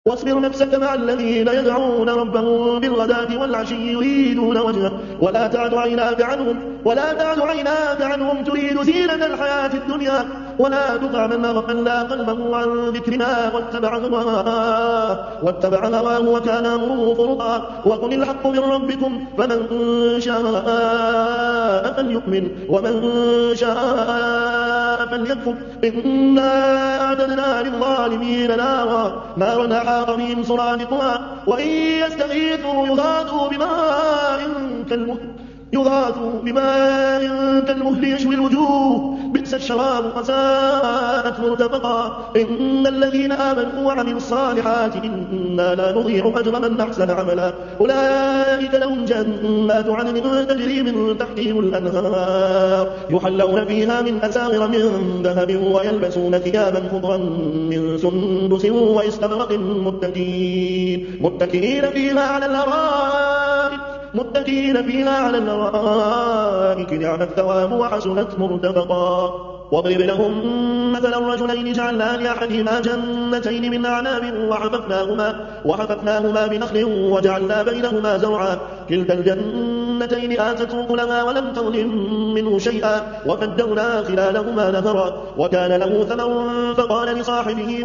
واصبر نفسك مع الذين يدعون ربهم بالغداة والعشي يريدون وجهه ولا تعد عيناك عنهم تريد زينة الحياة الدنيا ولا تطع من أغفلنا قلبه عن ذكرنا واتبع هواه وكان أمره فرطا وقل الحق من ربكم فمن شاء فليؤمن ومن شاء فليكفر إنا أعتدنا للظالمين نارا أحاط بهم سرادقها وإن يستغيثوا يغاثوا بماء كالمهل يشوي الوجوه بئس الشراب وساءت مرتفقا إن الذين آمنوا وعملوا الصالحات إنا لا نضيع أجر من أحسن عملا أولئك لهم جنات عدن تجري من تحتهم الأنهار يحلون فيها من أساور من ذهب ويلبسون ثيابا خضرا من سندس واستبرق متكئين فيها على الأرائك نعم الثواب وحسنت مرتفقا واضرب لهم مثلا الرجلين جعلنا لأحدهما جنتين من أعناب وحففناهما بنخل وجعلنا بينهما زرعا كلتا الجنتين آتت أكلها ولم تظلم منه شيئا وفجرنا خلالهما نهرا وكان له ثمر فقال لصاحبه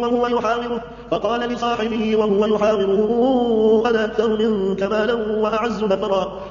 وهو يحاوره أنا أكثر منك مالا وأعز نفرا